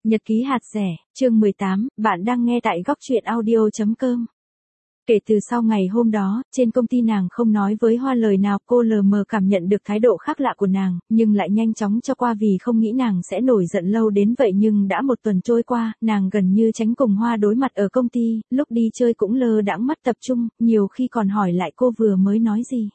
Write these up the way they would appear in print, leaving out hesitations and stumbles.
Nhật ký hạt rẻ, chương 18, bạn đang nghe tại góc truyện audio.com. Kể từ sau ngày hôm đó, trên công ty nàng không nói với Hoa lời nào, cô lờ mờ cảm nhận được thái độ khác lạ của nàng, nhưng lại nhanh chóng cho qua vì không nghĩ nàng sẽ nổi giận lâu đến vậy. Nhưng đã một tuần trôi qua, nàng gần như tránh cùng Hoa đối mặt ở công ty, lúc đi chơi cũng lơ đãng mất tập trung, nhiều khi còn hỏi lại cô vừa mới nói gì.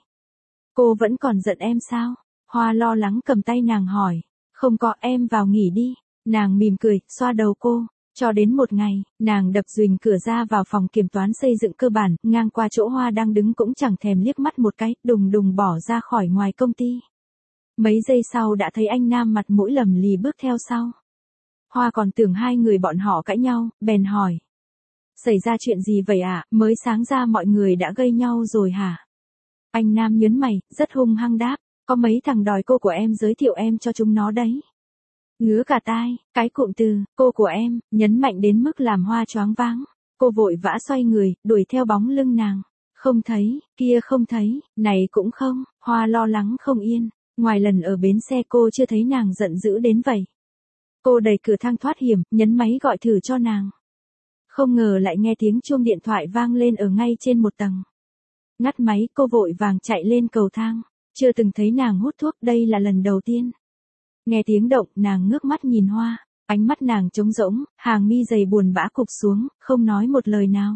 Cô vẫn còn giận em sao? Hoa lo lắng cầm tay nàng hỏi. Không có, em vào nghỉ đi. Nàng mỉm cười, xoa đầu cô. Cho đến một ngày, nàng đập dùnh cửa ra vào phòng kiểm toán xây dựng cơ bản, ngang qua chỗ Hoa đang đứng cũng chẳng thèm liếc mắt một cái, đùng đùng bỏ ra khỏi ngoài công ty. Mấy giây sau đã thấy anh nam mặt mũi lầm lì bước theo sau. Hoa còn tưởng hai người bọn họ cãi nhau, bèn hỏi. Xảy ra chuyện gì vậy ạ, mới sáng ra mọi người đã gây nhau rồi hả? Anh nam nhớn mày, rất hung hăng đáp, có mấy thằng đòi cô của em giới thiệu em cho chúng nó đấy. Ngứa cả tai, cái cụm từ, cô của em, nhấn mạnh đến mức làm Hoa choáng váng. Cô vội vã xoay người, đuổi theo bóng lưng nàng. Không thấy, kia không thấy, này cũng không, Hoa lo lắng không yên. Ngoài lần ở bến xe cô chưa thấy nàng giận dữ đến vậy. Cô đẩy cửa thang thoát hiểm, nhấn máy gọi thử cho nàng. Không ngờ lại nghe tiếng chuông điện thoại vang lên ở ngay trên một tầng. Ngắt máy, cô vội vàng chạy lên cầu thang. Chưa từng thấy nàng hút thuốc, đây là lần đầu tiên. Nghe tiếng động, nàng ngước mắt nhìn Hoa, ánh mắt nàng trống rỗng, hàng mi dày buồn bã cụp xuống, không nói một lời nào.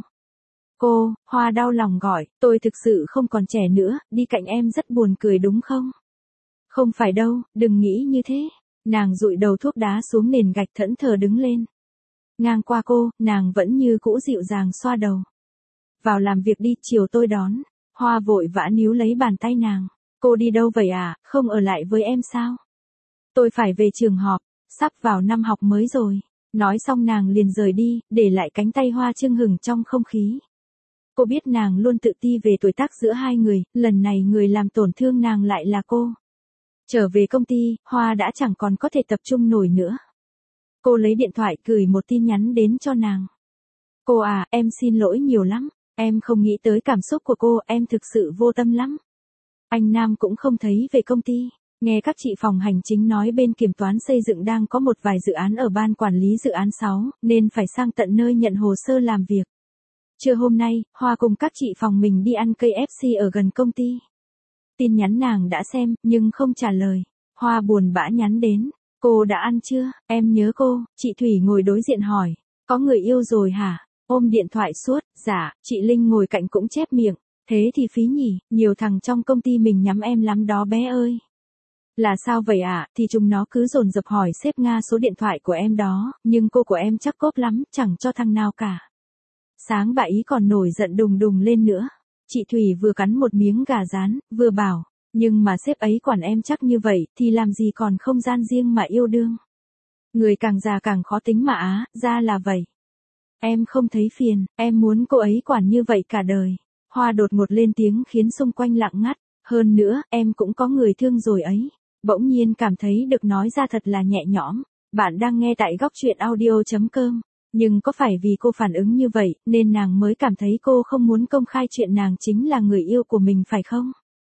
Cô, Hoa đau lòng gọi, tôi thực sự không còn trẻ nữa, đi cạnh em rất buồn cười đúng không? Không phải đâu, đừng nghĩ như thế. Nàng dụi đầu thuốc đá xuống nền gạch thẫn thờ đứng lên. Ngang qua cô, nàng vẫn như cũ dịu dàng xoa đầu. Vào làm việc đi, chiều tôi đón. Hoa vội vã níu lấy bàn tay nàng. Cô đi đâu vậy à, không ở lại với em sao? Tôi phải về trường học, sắp vào năm học mới rồi. Nói xong nàng liền rời đi, để lại cánh tay Hoa chưng hửng trong không khí. Cô biết nàng luôn tự ti về tuổi tác giữa hai người, lần này người làm tổn thương nàng lại là cô. Trở về công ty, Hoa đã chẳng còn có thể tập trung nổi nữa. Cô lấy điện thoại gửi một tin nhắn đến cho nàng. Cô à, em xin lỗi nhiều lắm, em không nghĩ tới cảm xúc của cô, em thực sự vô tâm lắm. Anh Nam cũng không thấy về công ty. Nghe các chị phòng hành chính nói bên kiểm toán xây dựng đang có một vài dự án ở ban quản lý dự án 6, nên phải sang tận nơi nhận hồ sơ làm việc. Trưa hôm nay, Hoa cùng các chị phòng mình đi ăn KFC ở gần công ty. Tin nhắn nàng đã xem, nhưng không trả lời. Hoa buồn bã nhắn đến. Cô đã ăn chưa, em nhớ cô. Chị Thủy ngồi đối diện hỏi. Có người yêu rồi hả? Ôm điện thoại suốt. Dạ, chị Linh ngồi cạnh cũng chép miệng. Thế thì phí nhỉ, nhiều thằng trong công ty mình nhắm em lắm đó bé ơi. Là sao vậy ạ, thì chúng nó cứ dồn dập hỏi sếp Nga số điện thoại của em đó, nhưng cô của em chắc cốp lắm, chẳng cho thằng nào cả. Sáng bà ý còn nổi giận đùng đùng lên nữa. Chị Thủy vừa cắn một miếng gà rán, vừa bảo, nhưng mà sếp ấy quản em chắc như vậy, thì làm gì còn không gian riêng mà yêu đương. Người càng già càng khó tính mà á, ra là vậy. Em không thấy phiền, em muốn cô ấy quản như vậy cả đời. Hoa đột ngột lên tiếng khiến xung quanh lặng ngắt, hơn nữa, em cũng có người thương rồi ấy. Bỗng nhiên cảm thấy được nói ra thật là nhẹ nhõm. Bạn đang nghe tại góc truyện audio.com. Nhưng có phải vì cô phản ứng như vậy, nên nàng mới cảm thấy cô không muốn công khai chuyện nàng chính là người yêu của mình phải không?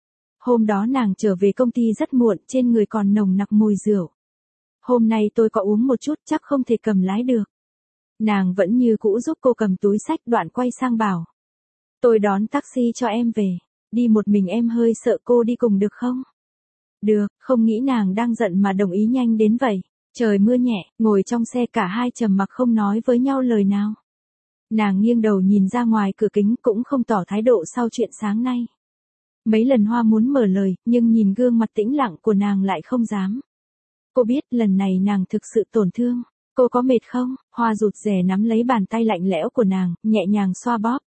Hôm đó nàng trở về công ty rất muộn, trên người còn nồng nặc mùi rượu. Hôm nay tôi có uống một chút, chắc không thể cầm lái được. Nàng vẫn như cũ giúp cô cầm túi xách, đoạn quay sang bảo. Tôi đón taxi cho em về. Đi một mình em hơi sợ, cô đi cùng được không? Được, không nghĩ nàng đang giận mà đồng ý nhanh đến vậy. Trời mưa nhẹ, ngồi trong xe cả hai trầm mặc không nói với nhau lời nào. Nàng nghiêng đầu nhìn ra ngoài cửa kính cũng không tỏ thái độ sau chuyện sáng nay. Mấy lần Hoa muốn mở lời, nhưng nhìn gương mặt tĩnh lặng của nàng lại không dám. Cô biết lần này nàng thực sự tổn thương. Cô có mệt không? Hoa rụt rè nắm lấy bàn tay lạnh lẽo của nàng, nhẹ nhàng xoa bóp.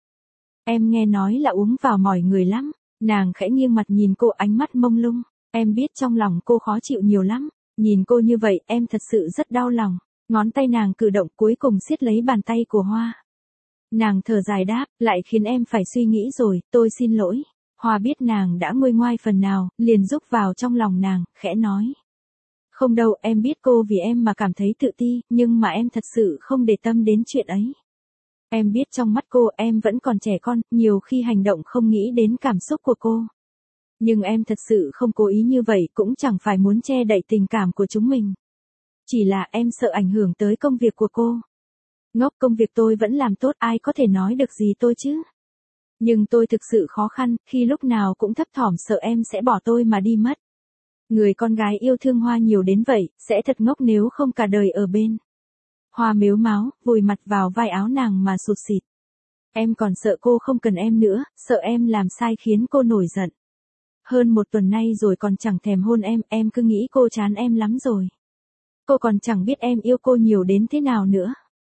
Em nghe nói là uống vào mỏi người lắm. Nàng khẽ nghiêng mặt nhìn cô, ánh mắt mông lung. Em biết trong lòng cô khó chịu nhiều lắm. Nhìn cô như vậy, em thật sự rất đau lòng. Ngón tay nàng cử động cuối cùng siết lấy bàn tay của Hoa. Nàng thở dài đáp, lại khiến em phải suy nghĩ rồi, tôi xin lỗi. Hoa biết nàng đã nguôi ngoai phần nào, liền rúc vào trong lòng nàng, khẽ nói. Không đâu, em biết cô vì em mà cảm thấy tự ti, nhưng mà em thật sự không để tâm đến chuyện ấy. Em biết trong mắt cô em vẫn còn trẻ con, nhiều khi hành động không nghĩ đến cảm xúc của cô. Nhưng em thật sự không cố ý như vậy, cũng chẳng phải muốn che đậy tình cảm của chúng mình. Chỉ là em sợ ảnh hưởng tới công việc của cô. Ngốc, công việc tôi vẫn làm tốt, ai có thể nói được gì tôi chứ. Nhưng tôi thực sự khó khăn, khi lúc nào cũng thấp thỏm sợ em sẽ bỏ tôi mà đi mất. Người con gái yêu thương Hoa nhiều đến vậy, sẽ thật ngốc nếu không cả đời ở bên. Hoa mếu máo, vùi mặt vào vai áo nàng mà sụt sịt. Em còn sợ cô không cần em nữa, sợ em làm sai khiến cô nổi giận. Hơn 1 tuần nay rồi còn chẳng thèm hôn em cứ nghĩ cô chán em lắm rồi. Cô còn chẳng biết em yêu cô nhiều đến thế nào nữa.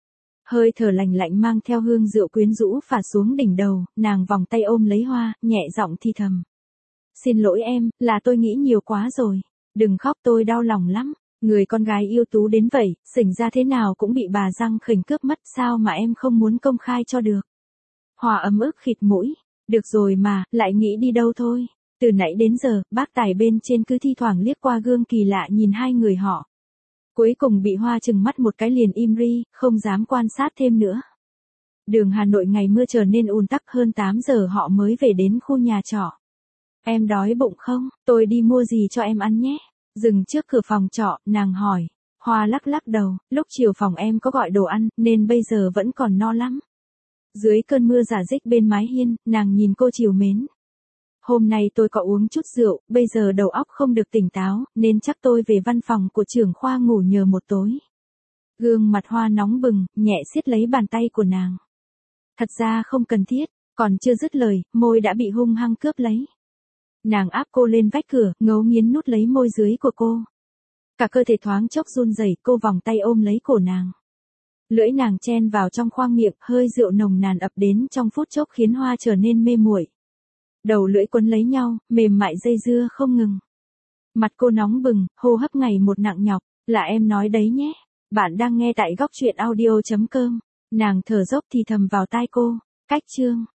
Hơi thở lạnh lạnh mang theo hương rượu quyến rũ phả xuống đỉnh đầu, nàng vòng tay ôm lấy Hoa, nhẹ giọng thì thầm. Xin lỗi em, là tôi nghĩ nhiều quá rồi. Đừng khóc, tôi đau lòng lắm. Người con gái yêu tú đến vậy, xỉnh ra thế nào cũng bị bà Giang Khỉnh cướp mất, sao mà em không muốn công khai cho được. Hoa ấm ức khịt mũi. Được rồi mà, lại nghĩ đi đâu thôi. Từ nãy đến giờ, bác tài bên trên cứ thi thoảng liếc qua gương kỳ lạ nhìn hai người họ. Cuối cùng bị Hoa chừng mắt một cái liền im ri, không dám quan sát thêm nữa. Đường Hà Nội ngày mưa trở nên ùn tắc, hơn 8 giờ họ mới về đến khu nhà trọ. Em đói bụng không? Tôi đi mua gì cho em ăn nhé. Dừng trước cửa phòng trọ, nàng hỏi. Hoa lắc lắc đầu, lúc chiều phòng em có gọi đồ ăn, nên bây giờ vẫn còn no lắm. Dưới cơn mưa rả rích bên mái hiên, nàng nhìn cô trìu mến. Hôm nay tôi có uống chút rượu, bây giờ đầu óc không được tỉnh táo, nên chắc tôi về văn phòng của trưởng khoa ngủ nhờ một tối. Gương mặt Hoa nóng bừng, nhẹ siết lấy bàn tay của nàng. Thật ra không cần thiết, còn chưa dứt lời, môi đã bị hung hăng cướp lấy. Nàng áp cô lên vách cửa, ngấu nghiến nút lấy môi dưới của cô. Cả cơ thể thoáng chốc run rẩy, cô vòng tay ôm lấy cổ nàng. Lưỡi nàng chen vào trong khoang miệng, hơi rượu nồng nàn ập đến trong phút chốc khiến Hoa trở nên mê muội. Đầu lưỡi quấn lấy nhau, mềm mại dây dưa không ngừng. Mặt cô nóng bừng, hô hấp ngày một nặng nhọc, là em nói đấy nhé. Bạn đang nghe tại góc truyện audio.com. Nàng thở dốc thì thầm vào tai cô. Cách chương